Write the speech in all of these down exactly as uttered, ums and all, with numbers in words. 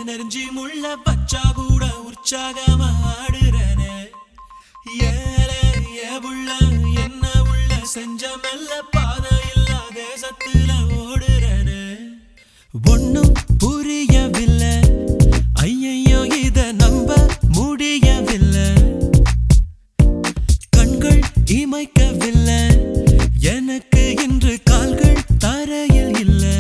நெருஞ்சி முள்ள பச்சா கூட உற்சாகமா ஆடுறனே ஏலே ஏபுள்ள என்ன உள்ள செஞ்ச மெல்ல பாதை இல்லா தேசத்துல ஓடுறனே ஒன்னும் புரியவில்லை ஐயையோ இத நம்ப முடியவில்லை கண்கள் இமைக்கவில்லை எனக்கு இன்று கால்கள் தரையில் இல்லை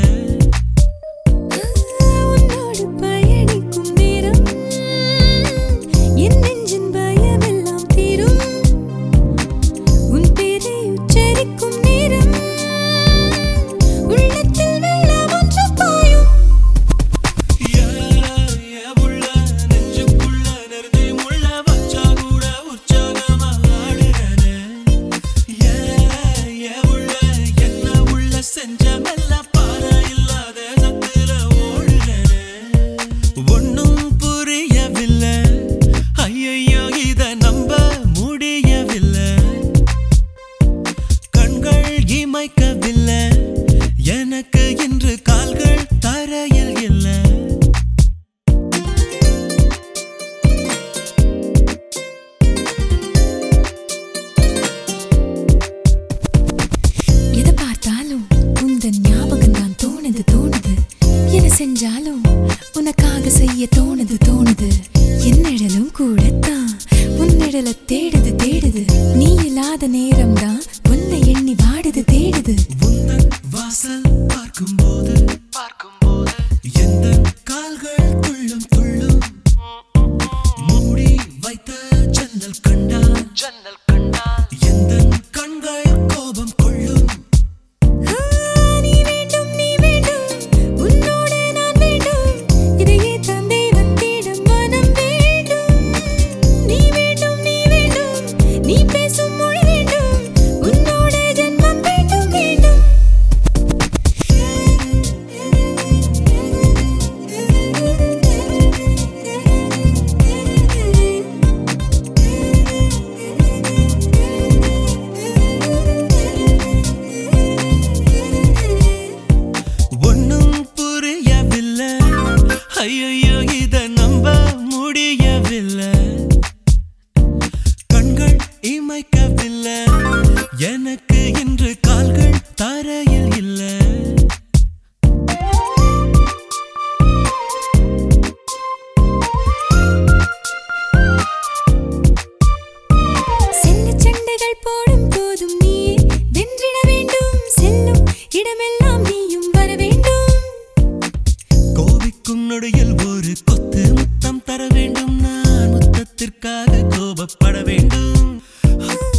எனக்கு இன்று கால்கள் தரையில் இல்லை எதை பார்த்தாலும் உந்தன் ஞாபகம் தான் தோணுது தோணுது எதை செஞ்சாலும் உனக்காக செய்ய தோணுது தோணுது என் நிழலும் கூடத்தான் உன் நிழலை தேடுது தேடுது நீ இல்லாத நேரம் தான் உன்னை எண்ணி வாடுது தேடுது வாசல் பார்க்கும்போது பார்க்கும்போது எந்த கால்கள் துள்ளும் துள்ளும் மூடி வைத்த ஜன்னல் கண்டா ஜன்னல் கண்டா எந்த கண்கள் கோபம் கொள்ளும் நீ வேண்டும் நீ வேண்டும் உன்னோட நான் வேண்டும் இதையே தந்தை வந்திடம் மனம் வேண்டும் நீ வேண்டும் நீ வேண்டும் நீ பேசும் மொழி வேண்டும் உன்னோட ஜென்மம் வேண்டும் வேண்டும் ஐயோ இத நம்ப முடியவில்லை கண்கள் இமைக்கவில்லை எனக்கு இன்று கால்கள் தரையில் இல்லை செல்ல சண்டைகள் போடும் போதும் நீயே வென்றிட வேண்டும் செல்லும் இடமெல்லாம் நீயும் வர வேண்டும் கோபிக்கும் நொடியில் ஒரு கொத்து முத்தம் தர வேண்டும் நான் முத்தத்திற்காக கோபப்பட வேண்டும்